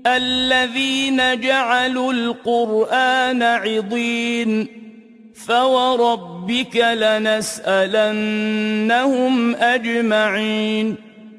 الذين جعلوا القرآن عضين فوربك لنسألنهم أجمعين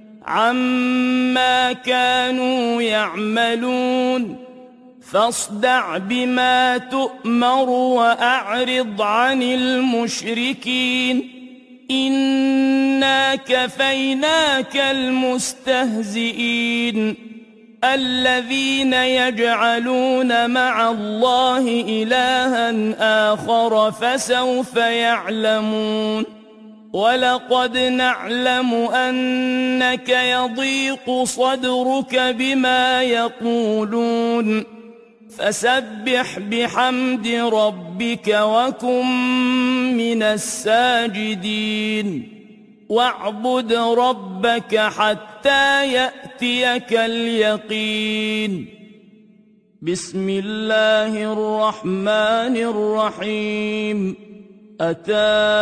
عما كانوا يعملون فاصدع بما تؤمر وأعرض عن المشركين إنا كفيناك المستهزئين الذين يجعلون مع الله إلها آخر فسوف يعلمون ولقد نعلم أنك يضيق صدرك بما يقولون فسبح بحمد ربك وكن من الساجدين واعبد ربك حتى يأتيك اليقين بسم الله الرحمن الرحيم أتى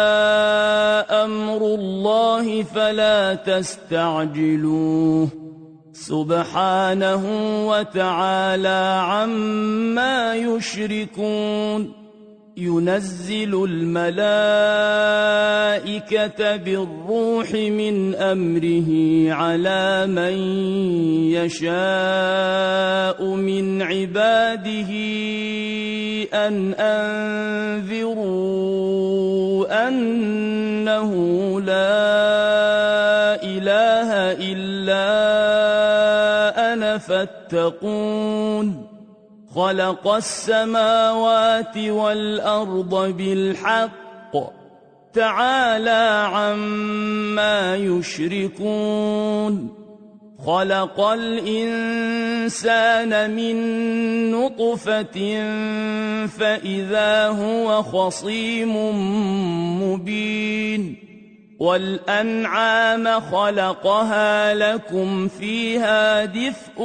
أمر الله فلا تستعجلوه سبحانه وتعالى عما يشركون ينزل الملائكة بالروح من أمره على من يشاء من عباده أن أنذروا أنه لا إله إلا أنا فاتقون خلق السماوات والأرض بالحق تعالى عما يشركون خلق الإنسان من نطفة فإذا هو خصيم مبين والأنعام خلقها لكم فيها دفء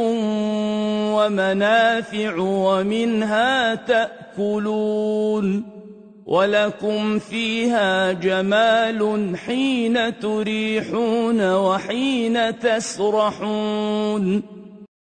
ومنافع ومنها تأكلون ولكم فيها جمال حين تريحون وحين تسرحون